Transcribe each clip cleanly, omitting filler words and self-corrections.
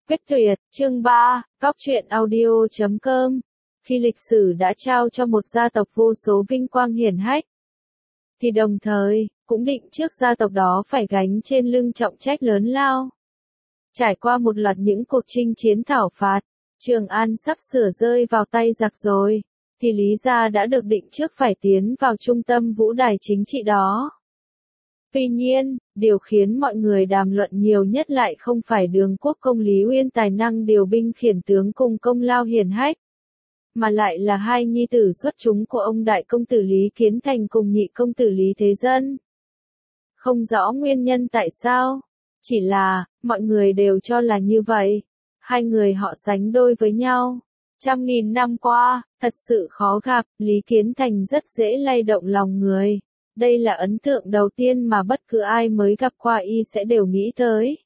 Quyết tuyệt, chương 3, Cóc truyện audio.com. Khi lịch sử đã trao cho một gia tộc vô số vinh quang hiển hách, thì đồng thời, cũng định trước gia tộc đó phải gánh trên lưng trọng trách lớn lao. Trải qua một loạt những cuộc chinh chiến thảo phạt, Trường An sắp sửa rơi vào tay giặc rồi, thì Lý gia đã được định trước phải tiến vào trung tâm vũ đài chính trị đó. Tuy nhiên, điều khiến mọi người đàm luận nhiều nhất lại không phải Đường Quốc công Lý Uyên tài năng điều binh khiển tướng cùng công lao hiển hách, mà lại là hai nhi tử xuất chúng của ông đại công tử Lý Kiến Thành cùng nhị công tử Lý Thế Dân. Không rõ nguyên nhân tại sao, chỉ là, mọi người đều cho là như vậy. Hai người họ sánh đôi với nhau. Trăm nghìn năm qua, thật sự khó gặp, Lý Kiến Thành rất dễ lay động lòng người. Đây là ấn tượng đầu tiên mà bất cứ ai mới gặp qua y sẽ đều nghĩ tới.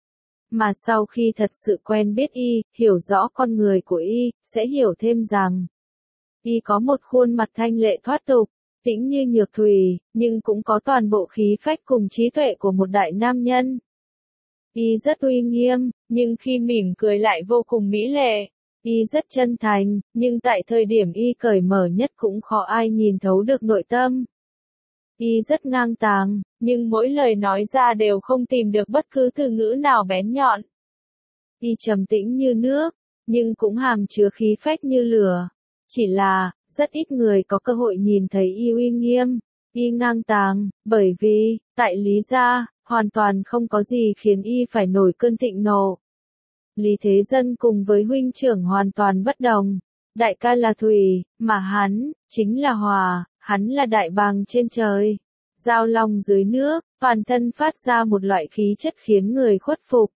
Mà sau khi thật sự quen biết y, hiểu rõ con người của y, sẽ hiểu thêm rằng y có một khuôn mặt thanh lệ thoát tục, tĩnh như nhược thủy, nhưng cũng có toàn bộ khí phách cùng trí tuệ của một đại nam nhân. Y rất uy nghiêm, nhưng khi mỉm cười lại vô cùng mỹ lệ. Y rất chân thành, nhưng tại thời điểm y cởi mở nhất cũng khó ai nhìn thấu được nội tâm. Y rất ngang tàng, nhưng mỗi lời nói ra đều không tìm được bất cứ từ ngữ nào bén nhọn. Y trầm tĩnh như nước, nhưng cũng hàm chứa khí phách như lửa. Chỉ là, rất ít người có cơ hội nhìn thấy y uy nghiêm, y ngang tàng, bởi vì, tại Lý gia, hoàn toàn không có gì khiến y phải nổi cơn thịnh nộ. Lý Thế Dân cùng với huynh trưởng hoàn toàn bất đồng. Đại ca là thủy, mà hắn, chính là hỏa, hắn là đại bàng trên trời. Giao long dưới nước, toàn thân phát ra một loại khí chất khiến người khuất phục.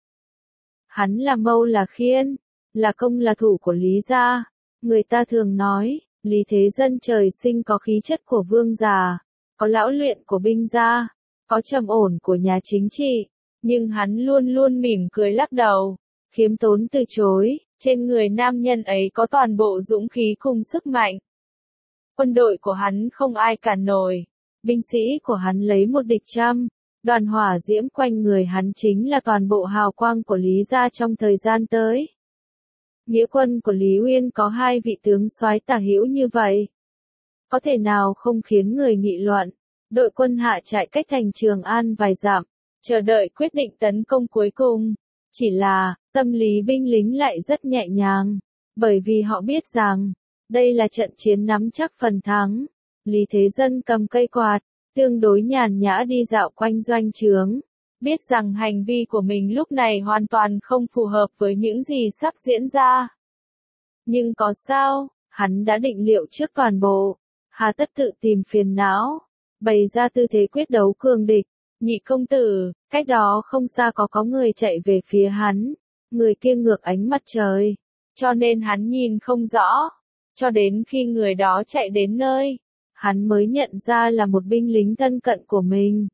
Hắn là mâu là khiên, là công là thủ của Lý gia. Người ta thường nói, Lý Thế Dân trời sinh có khí chất của vương già, có lão luyện của binh gia, có trầm ổn của nhà chính trị, nhưng hắn luôn luôn mỉm cười lắc đầu, khiêm tốn từ chối. Trên người nam nhân ấy có toàn bộ dũng khí cùng sức mạnh. Quân đội của hắn không ai cản nổi, binh sĩ của hắn lấy một địch trăm, đoàn hỏa diễm quanh người hắn chính là toàn bộ hào quang của Lý gia trong thời gian tới. Nghĩa quân của Lý Uyên có hai vị tướng soái tả hữu như vậy, có thể nào không khiến người nghị luận. Đội quân hạ trại cách thành Trường An vài dặm, chờ đợi quyết định tấn công cuối cùng. Chỉ là, tâm lý binh lính lại rất nhẹ nhàng, bởi vì họ biết rằng, đây là trận chiến nắm chắc phần thắng. Lý Thế Dân cầm cây quạt, tương đối nhàn nhã đi dạo quanh doanh trướng, biết rằng hành vi của mình lúc này hoàn toàn không phù hợp với những gì sắp diễn ra. Nhưng có sao, hắn đã định liệu trước toàn bộ, hà tất tự tìm phiền não, bày ra tư thế quyết đấu cường địch. Nhị công tử, cách đó không xa có người chạy về phía hắn, người kia ngược ánh mặt trời, cho nên hắn nhìn không rõ, cho đến khi người đó chạy đến nơi, hắn mới nhận ra là một binh lính thân cận của mình.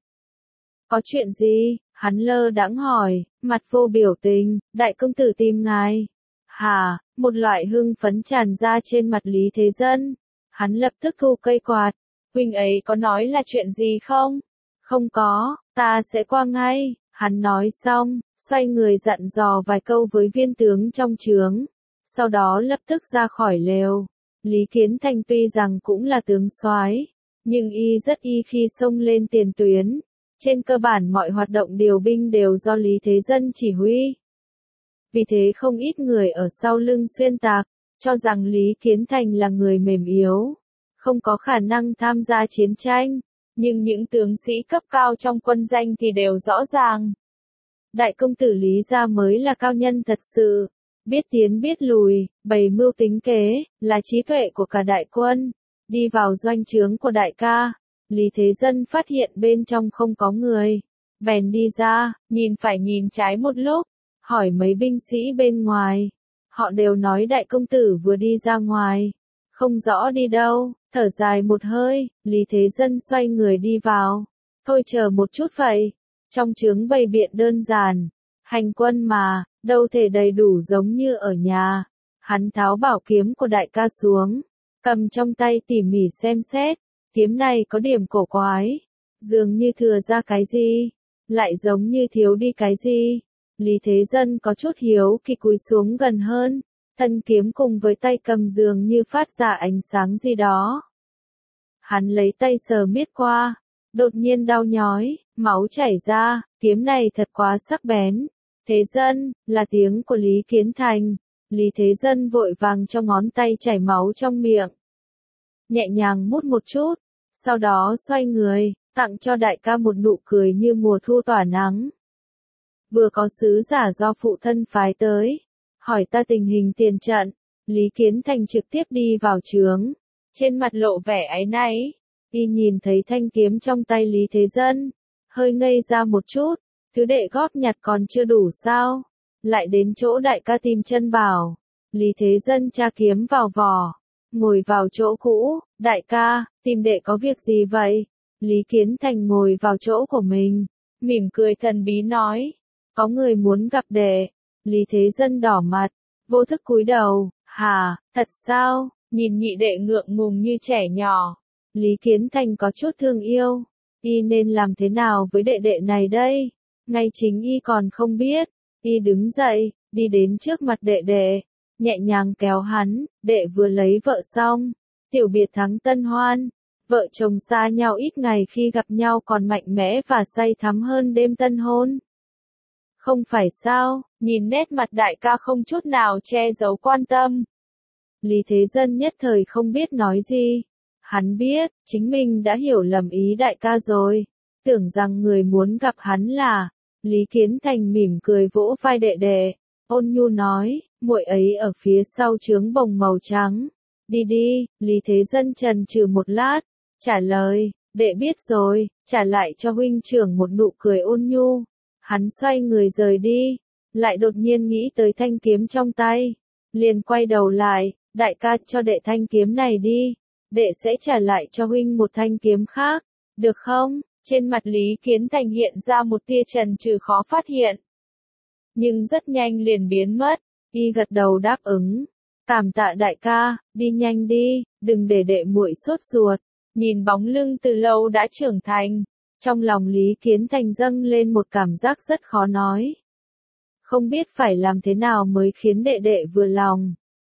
Có chuyện gì? Hắn lơ đãng hỏi, mặt vô biểu tình. Đại công tử tìm ngài. Hả? Một loại hưng phấn tràn ra trên mặt Lý Thế Dân. Hắn lập tức thu cây quạt. Huynh ấy có nói là chuyện gì không? Không có, ta sẽ qua ngay. Hắn nói xong, xoay người dặn dò vài câu với viên tướng trong trướng, sau đó lập tức ra khỏi lều. Lý Kiến Thành tuy rằng cũng là tướng soái, nhưng y rất khi xông lên tiền tuyến. Trên cơ bản mọi hoạt động điều binh đều do Lý Thế Dân chỉ huy. Vì thế không ít người ở sau lưng xuyên tạc, cho rằng Lý Kiến Thành là người mềm yếu, không có khả năng tham gia chiến tranh. Nhưng những tướng sĩ cấp cao trong quân danh thì đều rõ ràng. Đại công tử Lý gia mới là cao nhân thật sự, biết tiến biết lùi, bày mưu tính kế, là trí tuệ của cả đại quân. Đi vào doanh trướng của đại ca, Lý Thế Dân phát hiện bên trong không có người, bèn đi ra, nhìn phải nhìn trái một lúc, hỏi mấy binh sĩ bên ngoài. Họ đều nói đại công tử vừa đi ra ngoài, không rõ đi đâu. Thở dài một hơi, Lý Thế Dân xoay người đi vào. Thôi chờ một chút vậy. Trong trướng bày biện đơn giản. Hành quân mà, đâu thể đầy đủ giống như ở nhà. Hắn tháo bảo kiếm của đại ca xuống, cầm trong tay tỉ mỉ xem xét. Kiếm này có điểm cổ quái, dường như thừa ra cái gì, lại giống như thiếu đi cái gì. Lý Thế Dân có chút hiếu kỳ cúi xuống gần hơn, thân kiếm cùng với tay cầm dường như phát ra ánh sáng gì đó. Hắn lấy tay sờ miết qua, đột nhiên đau nhói, máu chảy ra, kiếm này thật quá sắc bén. Thế Dân, là tiếng của Lý Kiến Thành. Lý Thế Dân vội vàng cho ngón tay chảy máu trong miệng. Nhẹ nhàng mút một chút, sau đó xoay người, tặng cho đại ca một nụ cười như mùa thu tỏa nắng. Vừa có sứ giả do phụ thân phái tới, hỏi ta tình hình tiền trận, Lý Kiến Thành trực tiếp đi vào trướng, trên mặt lộ vẻ áy náy. Y nhìn thấy thanh kiếm trong tay Lý Thế Dân, hơi ngây ra một chút, thứ đệ góp nhặt còn chưa đủ sao, lại đến chỗ đại ca tìm chân bảo. Lý Thế Dân tra kiếm vào vỏ, ngồi vào chỗ cũ, đại ca, tìm đệ có việc gì vậy? Lý Kiến Thành ngồi vào chỗ của mình, mỉm cười thần bí nói, có người muốn gặp đệ. Lý Thế Dân đỏ mặt, vô thức cúi đầu, hả, thật sao, nhìn nhị đệ ngượng ngùng như trẻ nhỏ. Lý Kiến Thành có chút thương yêu, y nên làm thế nào với đệ đệ này đây? Ngay chính y còn không biết. Y đứng dậy, đi đến trước mặt đệ đệ, nhẹ nhàng kéo hắn, đệ vừa lấy vợ xong, tiểu biệt thắng tân hoan, vợ chồng xa nhau ít ngày khi gặp nhau còn mạnh mẽ và say thắm hơn đêm tân hôn. Không phải sao, nhìn nét mặt đại ca không chút nào che giấu quan tâm. Lý Thế Dân nhất thời không biết nói gì. Hắn biết, chính mình đã hiểu lầm ý đại ca rồi, tưởng rằng người muốn gặp hắn là. Lý Kiến Thành mỉm cười vỗ vai đệ đệ, ôn nhu nói, muội ấy ở phía sau trướng bồng màu trắng. Đi đi, Lý Thế Dân chần chừ một lát, trả lời, đệ biết rồi, trả lại cho huynh trưởng một nụ cười ôn nhu. Hắn xoay người rời đi, lại đột nhiên nghĩ tới thanh kiếm trong tay, liền quay đầu lại, đại ca cho đệ thanh kiếm này đi, đệ sẽ trả lại cho huynh một thanh kiếm khác, được không? Trên mặt Lý Kiến Thành hiện ra một tia chần chừ khó phát hiện, nhưng rất nhanh liền biến mất. Y gật đầu đáp ứng, cảm tạ đại ca, đi nhanh đi, đừng để đệ muội sốt ruột. Nhìn bóng lưng từ lâu đã trưởng thành, trong lòng Lý Kiến Thành dâng lên một cảm giác rất khó nói. Không biết phải làm thế nào mới khiến đệ đệ vừa lòng.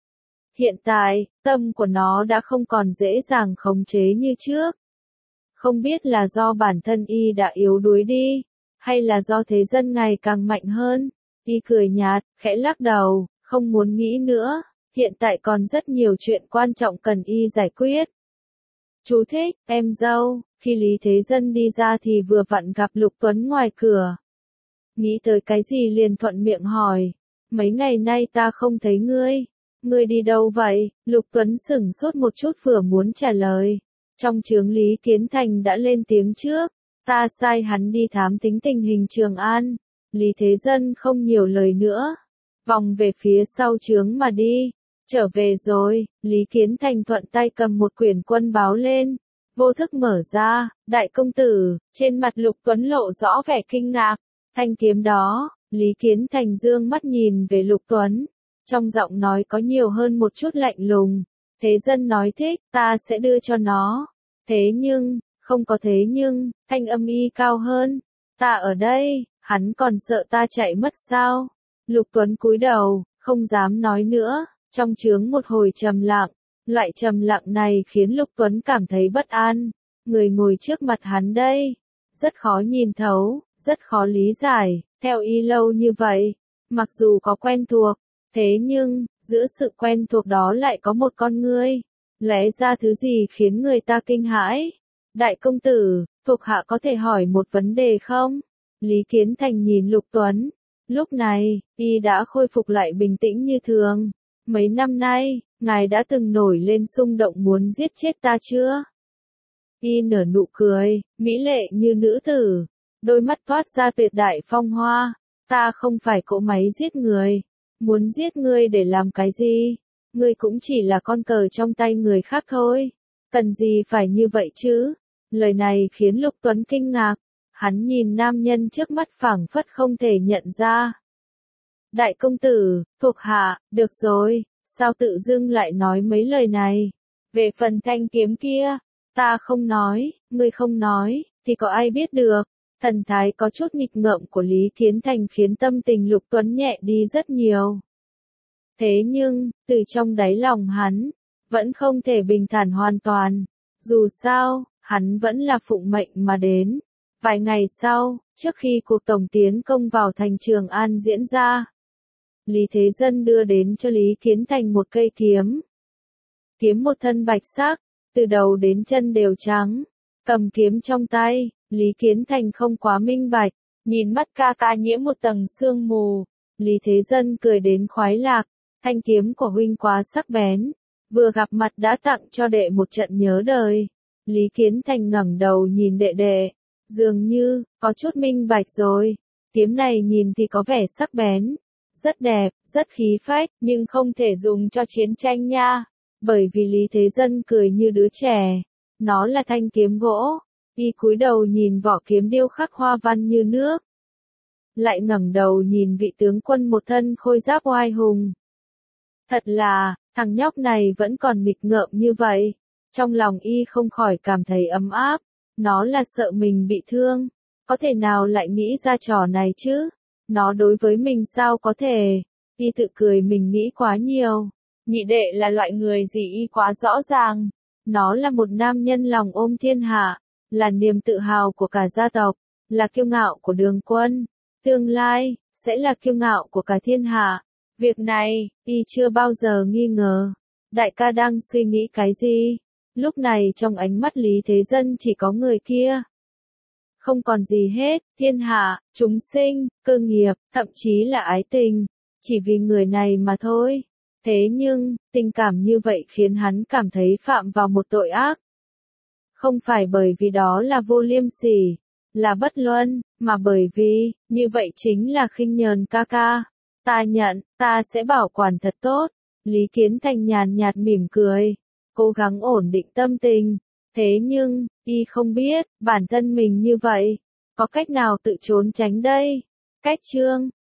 Hiện tại, tâm của nó đã không còn dễ dàng khống chế như trước. Không biết là do bản thân y đã yếu đuối đi, hay là do Thế Dân ngày càng mạnh hơn. Y cười nhạt, khẽ lắc đầu, không muốn nghĩ nữa, hiện tại còn rất nhiều chuyện quan trọng cần y giải quyết. Chú thích, em dâu, khi Lý Thế Dân đi ra thì vừa vặn gặp Lục Tuấn ngoài cửa. Nghĩ tới cái gì liền thuận miệng hỏi, mấy ngày nay ta không thấy ngươi đi đâu vậy? Lục Tuấn sửng sốt một chút vừa muốn trả lời. Trong trướng Lý Kiến Thành đã lên tiếng trước, ta sai hắn đi thám tính tình hình Trường An. Lý Thế Dân không nhiều lời nữa, vòng về phía sau trướng mà đi. Trở về rồi, Lý Kiến Thành thuận tay cầm một quyển quân báo lên, vô thức mở ra, đại công tử, trên mặt Lục Tuấn lộ rõ vẻ kinh ngạc, thanh kiếm đó. Lý Kiến Thành dương mắt nhìn về Lục Tuấn, trong giọng nói có nhiều hơn một chút lạnh lùng. Thế Dân nói thích, ta sẽ đưa cho nó. Thế nhưng, không có thế nhưng, thanh âm y cao hơn. Ta ở đây, hắn còn sợ ta chạy mất sao? Lục Tuấn cúi đầu, không dám nói nữa. Trong trướng một hồi trầm lặng, loại trầm lặng này khiến Lục Tuấn cảm thấy bất an. Người ngồi trước mặt hắn đây, rất khó nhìn thấu, rất khó lý giải. Theo y lâu như vậy, mặc dù có quen thuộc, thế nhưng, giữa sự quen thuộc đó lại có một con ngươi. Lẽ ra thứ gì khiến người ta kinh hãi? Đại công tử, thuộc hạ có thể hỏi một vấn đề không? Lý Kiến Thành nhìn Lục Tuấn. Lúc này, y đã khôi phục lại bình tĩnh như thường. Mấy năm nay, ngài đã từng nổi lên xung động muốn giết chết ta chưa? Y nở nụ cười, mỹ lệ như nữ tử. Đôi mắt toát ra tuyệt đại phong hoa. Ta không phải cỗ máy giết người. Muốn giết ngươi để làm cái gì? Ngươi cũng chỉ là con cờ trong tay người khác thôi. Cần gì phải như vậy chứ? Lời này khiến Lục Tuấn kinh ngạc. Hắn nhìn nam nhân trước mắt phảng phất không thể nhận ra. Đại công tử, thuộc hạ, được rồi, sao tự dưng lại nói mấy lời này? Về phần thanh kiếm kia, ta không nói, ngươi không nói, thì có ai biết được? Thần thái có chút nghịch ngợm của Lý Kiến Thành khiến tâm tình Lục Tuấn nhẹ đi rất nhiều. Thế nhưng, từ trong đáy lòng hắn, vẫn không thể bình thản hoàn toàn. Dù sao, hắn vẫn là phụng mệnh mà đến. Vài ngày sau, trước khi cuộc tổng tiến công vào thành Trường An diễn ra, Lý Thế Dân đưa đến cho Lý Kiến Thành một cây kiếm. Kiếm một thân bạch sắc, từ đầu đến chân đều trắng. Cầm kiếm trong tay, Lý Kiến Thành không quá minh bạch, nhìn mắt ca ca nhiễm một tầng sương mù. Lý Thế Dân cười đến khoái lạc, thanh kiếm của huynh quá sắc bén, vừa gặp mặt đã tặng cho đệ một trận nhớ đời. Lý Kiến Thành ngẩng đầu nhìn đệ đệ, dường như, có chút minh bạch rồi, kiếm này nhìn thì có vẻ sắc bén, rất đẹp, rất khí phách, nhưng không thể dùng cho chiến tranh nha, bởi vì Lý Thế Dân cười như đứa trẻ, nó là thanh kiếm gỗ. Y cúi đầu nhìn vỏ kiếm điêu khắc hoa văn như nước, lại ngẩng đầu nhìn vị tướng quân một thân khôi giáp oai hùng. Thật là, thằng nhóc này vẫn còn nghịch ngợm như vậy. Trong lòng y không khỏi cảm thấy ấm áp. Nó là sợ mình bị thương. Có thể nào lại nghĩ ra trò này chứ? Nó đối với mình sao có thể? Y tự cười mình nghĩ quá nhiều. Nhị đệ là loại người gì y quá rõ ràng. Nó là một nam nhân lòng ôm thiên hạ, là niềm tự hào của cả gia tộc, là kiêu ngạo của Đường Quân. Tương lai, sẽ là kiêu ngạo của cả thiên hạ. Việc này, y chưa bao giờ nghi ngờ. Đại ca đang suy nghĩ cái gì? Lúc này trong ánh mắt Lý Thế Dân chỉ có người kia. Không còn gì hết, thiên hạ, chúng sinh, cơ nghiệp, thậm chí là ái tình. Chỉ vì người này mà thôi. Thế nhưng, tình cảm như vậy khiến hắn cảm thấy phạm vào một tội ác. Không phải bởi vì đó là vô liêm sỉ, là bất luân, mà bởi vì, như vậy chính là khinh nhờn ca ca. Ta nhận, ta sẽ bảo quản thật tốt. Lý Kiến Thành nhàn nhạt mỉm cười, cố gắng ổn định tâm tình. Thế nhưng, y không biết, bản thân mình như vậy, có cách nào tự trốn tránh đây? Cách chương